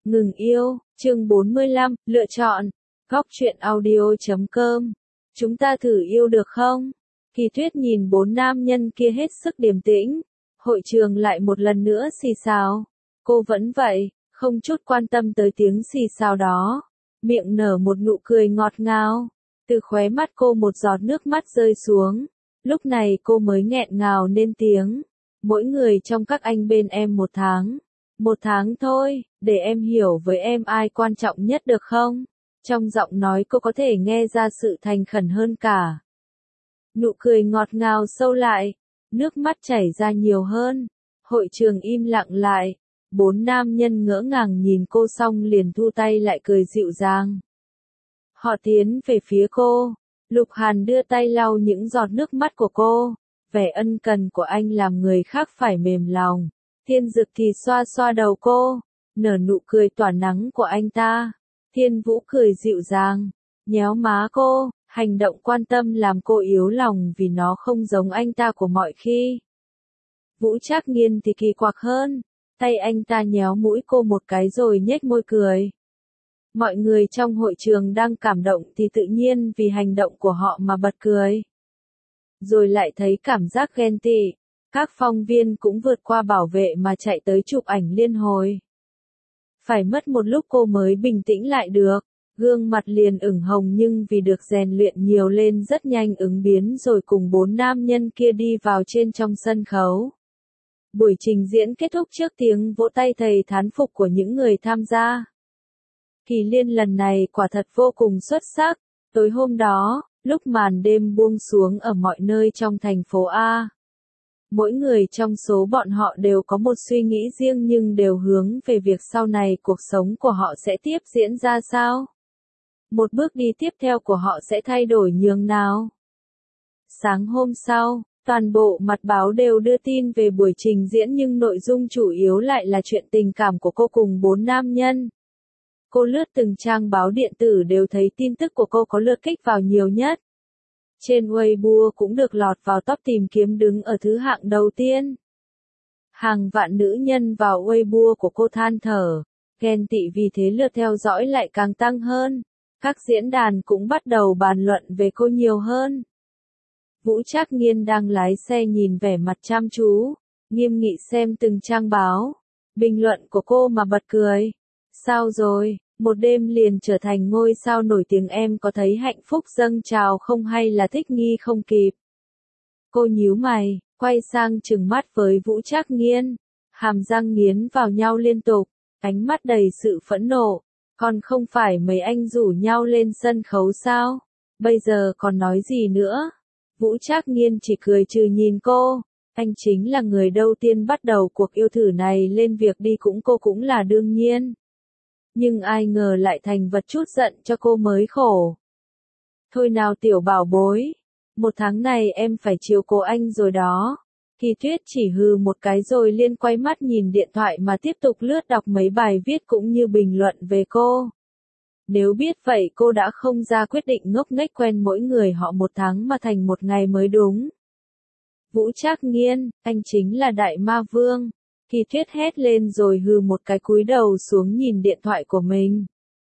Ngừng yêu, chương 45, lựa chọn. Góc truyện audio.com. Chúng ta thử yêu được không? Kỳ Tuyết nhìn bốn nam nhân kia hết sức điềm tĩnh. Hội trường lại một lần nữa xì xào. Cô vẫn vậy, không chút quan tâm tới tiếng xì xào đó. Miệng nở một nụ cười ngọt ngào. Từ khóe mắt cô một giọt nước mắt rơi xuống. Lúc này cô mới nghẹn ngào nên tiếng. Mỗi người trong các anh bên em 1 tháng. 1 tháng thôi, để em hiểu với em ai quan trọng nhất được không? Trong giọng nói cô có thể nghe ra sự thành khẩn hơn cả. Nụ cười ngọt ngào sâu lại, nước mắt chảy ra nhiều hơn. Hội trường im lặng lại, 4 nam nhân ngỡ ngàng nhìn cô xong liền thu tay lại cười dịu dàng. Họ tiến về phía cô, Lục Hàn đưa tay lau những giọt nước mắt của cô. Vẻ ân cần của anh làm người khác phải mềm lòng. Thiên Dực thì xoa xoa đầu cô, nở nụ cười tỏa nắng của anh ta. Thiên Vũ cười dịu dàng, nhéo má cô, hành động quan tâm làm cô yếu lòng vì nó không giống anh ta của mọi khi. Vũ Trác Nghiên thì kỳ quặc hơn, tay anh ta nhéo mũi cô một cái rồi nhếch môi cười. Mọi người trong hội trường đang cảm động thì tự nhiên vì hành động của họ mà bật cười. Rồi lại thấy cảm giác ghen tị. Các phóng viên cũng vượt qua bảo vệ mà chạy tới chụp ảnh liên hồi. Phải mất một lúc cô mới bình tĩnh lại được, gương mặt liền ửng hồng nhưng vì được rèn luyện nhiều lên rất nhanh ứng biến rồi cùng 4 nam nhân kia đi vào trên trong sân khấu. Buổi trình diễn kết thúc trước tiếng vỗ tay thầy thán phục của những người tham gia. Kỳ Liên lần này quả thật vô cùng xuất sắc. Tối hôm đó, lúc màn đêm buông xuống ở mọi nơi trong thành phố A. Mỗi người trong số bọn họ đều có một suy nghĩ riêng nhưng đều hướng về việc sau này cuộc sống của họ sẽ tiếp diễn ra sao. Một bước đi tiếp theo của họ sẽ thay đổi nhường nào. Sáng hôm sau, toàn bộ mặt báo đều đưa tin về buổi trình diễn nhưng nội dung chủ yếu lại là chuyện tình cảm của cô cùng 4 nam nhân. Cô lướt từng trang báo điện tử đều thấy tin tức của cô có lượt kích vào nhiều nhất. Trên Weibo cũng được lọt vào top tìm kiếm đứng ở thứ hạng đầu tiên. Hàng vạn nữ nhân vào Weibo của cô than thở, ghen tị vì thế lượt theo dõi lại càng tăng hơn. Các diễn đàn cũng bắt đầu bàn luận về cô nhiều hơn. Vũ Trác Nghiên đang lái xe nhìn vẻ mặt chăm chú, nghiêm nghị xem từng trang báo, bình luận của cô mà bật cười. Sao rồi? Một đêm liền trở thành ngôi sao nổi tiếng, em có thấy hạnh phúc dâng trào không hay là thích nghi không kịp? Cô nhíu mày, quay sang trừng mắt với Vũ Trác Nghiên, hàm răng nghiến vào nhau liên tục, ánh mắt đầy sự phẫn nộ. Còn không phải mấy anh rủ nhau lên sân khấu sao? Bây giờ còn nói gì nữa? Vũ Trác Nghiên chỉ cười trừ nhìn cô. Anh chính là người đầu tiên bắt đầu cuộc yêu thử này lên việc đi cô cũng là đương nhiên. Nhưng ai ngờ lại thành vật chút giận cho cô mới khổ. Thôi nào tiểu bảo bối, 1 tháng này em phải chiếu cố anh rồi đó. Kỳ Tuyết chỉ hừ một cái rồi liên quay mắt nhìn điện thoại mà tiếp tục lướt đọc mấy bài viết cũng như bình luận về cô. Nếu biết vậy cô đã không ra quyết định ngốc nghếch quen mỗi người họ 1 tháng mà thành 1 ngày mới đúng. Vũ Trác Nghiên, anh chính là Đại Ma Vương. Kỳ Tuyết hét lên rồi hừ một cái cúi đầu xuống nhìn điện thoại của mình.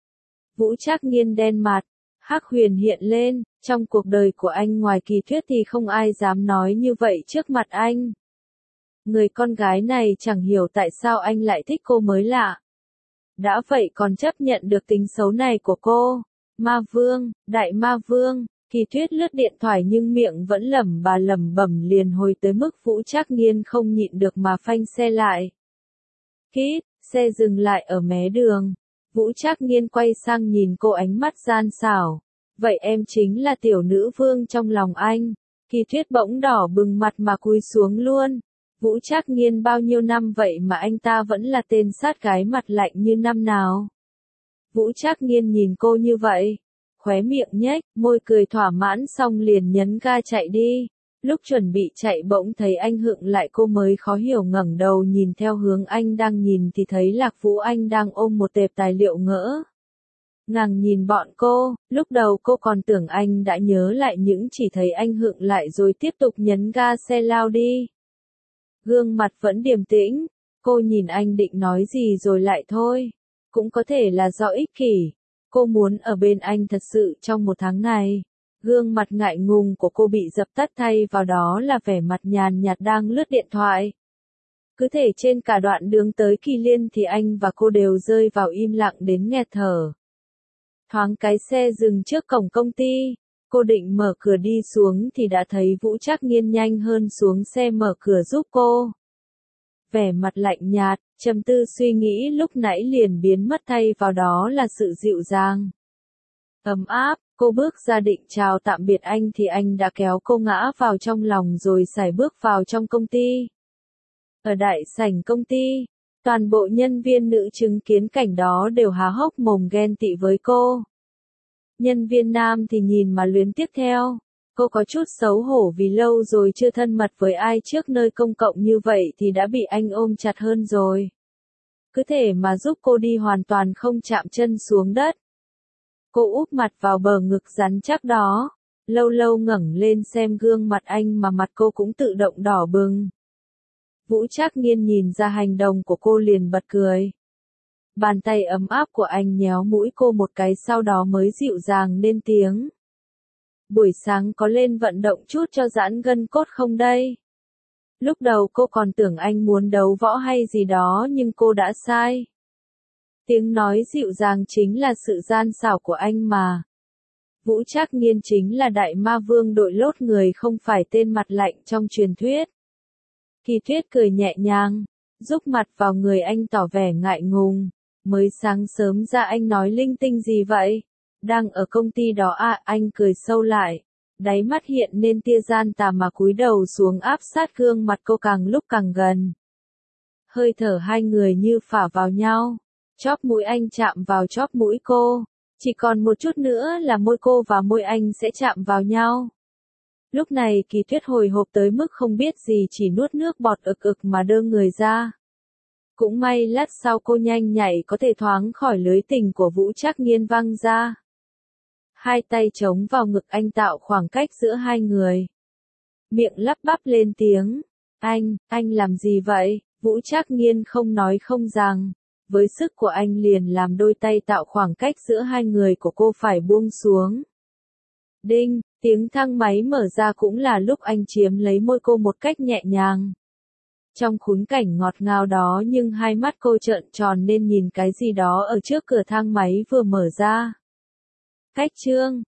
Vũ Trác Nghiên đen mặt, hắc huyền hiện lên, trong cuộc đời của anh ngoài Kỳ Tuyết thì không ai dám nói như vậy trước mặt anh. Người con gái này chẳng hiểu tại sao anh lại thích cô mới lạ. Đã vậy còn chấp nhận được tính xấu này của cô. Ma Vương, Đại Ma Vương. Kỳ Tuyết lướt điện thoại nhưng miệng vẫn lẩm bẩm liền hồi tới mức Vũ Trác Nghiên không nhịn được mà phanh xe lại. Kít, xe dừng lại ở mé đường. Vũ Trác Nghiên quay sang nhìn cô ánh mắt gian xảo. Vậy em chính là tiểu nữ vương trong lòng anh. Kỳ Tuyết bỗng đỏ bừng mặt mà cúi xuống luôn. Vũ Trác Nghiên bao nhiêu năm vậy mà anh ta vẫn là tên sát gái mặt lạnh như năm nào. Vũ Trác Nghiên nhìn cô như vậy. Khóe miệng nhếch, môi cười thỏa mãn xong liền nhấn ga chạy đi. Lúc chuẩn bị chạy bỗng thấy anh hựng lại cô mới khó hiểu ngẩng đầu nhìn theo hướng anh đang nhìn thì thấy Lạc Vũ Anh đang ôm một tệp tài liệu ngỡ ngàng nhìn bọn cô. Lúc đầu cô còn tưởng anh đã nhớ lại nhưng chỉ thấy anh hựng lại rồi tiếp tục nhấn ga xe lao đi. Gương mặt vẫn điềm tĩnh, cô nhìn anh định nói gì rồi lại thôi. Cũng có thể là do ích kỷ. Cô muốn ở bên anh thật sự trong một tháng này. Gương mặt ngại ngùng của cô bị dập tắt thay vào đó là vẻ mặt nhàn nhạt đang lướt điện thoại. Cứ thể trên cả đoạn đường tới Kỳ Liên thì anh và cô đều rơi vào im lặng đến nghẹt thở. Thoáng cái xe dừng trước cổng công ty. Cô định mở cửa đi xuống thì đã thấy Vũ Trác Nghiên nhanh hơn xuống xe mở cửa giúp cô. Vẻ mặt lạnh nhạt, trầm tư suy nghĩ lúc nãy liền biến mất thay vào đó là sự dịu dàng. Ấm áp, cô bước ra định chào tạm biệt anh thì anh đã kéo cô ngã vào trong lòng rồi sải bước vào trong công ty. Ở đại sảnh công ty, toàn bộ nhân viên nữ chứng kiến cảnh đó đều há hốc mồm ghen tị với cô. Nhân viên nam thì nhìn mà luyến tiếc theo. Cô có chút xấu hổ vì lâu rồi chưa thân mật với ai trước nơi công cộng như vậy thì đã bị anh ôm chặt hơn rồi. Cứ thể mà giúp cô đi hoàn toàn không chạm chân xuống đất. Cô úp mặt vào bờ ngực rắn chắc đó, lâu lâu ngẩng lên xem gương mặt anh mà mặt cô cũng tự động đỏ bừng. Vũ Trác Nghiên nhìn ra hành động của cô liền bật cười. Bàn tay ấm áp của anh nhéo mũi cô một cái sau đó mới dịu dàng lên tiếng. Buổi sáng có lên vận động chút cho giãn gân cốt không đây? Lúc đầu cô còn tưởng anh muốn đấu võ hay gì đó nhưng cô đã sai. Tiếng nói dịu dàng chính là sự gian xảo của anh mà. Vũ Trác Nghiên chính là đại ma vương đội lốt người không phải tên mặt lạnh trong truyền thuyết. Kỳ Tuyết cười nhẹ nhàng, rúc mặt vào người anh tỏ vẻ ngại ngùng. Mới sáng sớm ra anh nói linh tinh gì vậy? Đang ở công ty đó à? Anh cười sâu lại. Đáy mắt hiện nên tia gian tà mà cúi đầu xuống áp sát gương mặt cô càng lúc càng gần. Hơi thở hai người như phả vào nhau. Chóp mũi anh chạm vào chóp mũi cô. Chỉ còn một chút nữa là môi cô và môi anh sẽ chạm vào nhau. Lúc này Kỳ Tuyết hồi hộp tới mức không biết gì chỉ nuốt nước bọt ực ực mà đơ người ra. Cũng may lát sau cô nhanh nhạy có thể thoáng khỏi lưới tình của Vũ Trác Nghiên văng ra. Hai tay chống vào ngực anh tạo khoảng cách giữa hai người. Miệng lắp bắp lên tiếng. Anh làm gì vậy? Vũ Trác Nghiên không nói không rằng. Với sức của anh liền làm đôi tay tạo khoảng cách giữa hai người của cô phải buông xuống. Đinh, tiếng thang máy mở ra cũng là lúc anh chiếm lấy môi cô một cách nhẹ nhàng. Trong khung cảnh ngọt ngào đó nhưng hai mắt cô trợn tròn nên nhìn cái gì đó ở trước cửa thang máy vừa mở ra. Khách trương,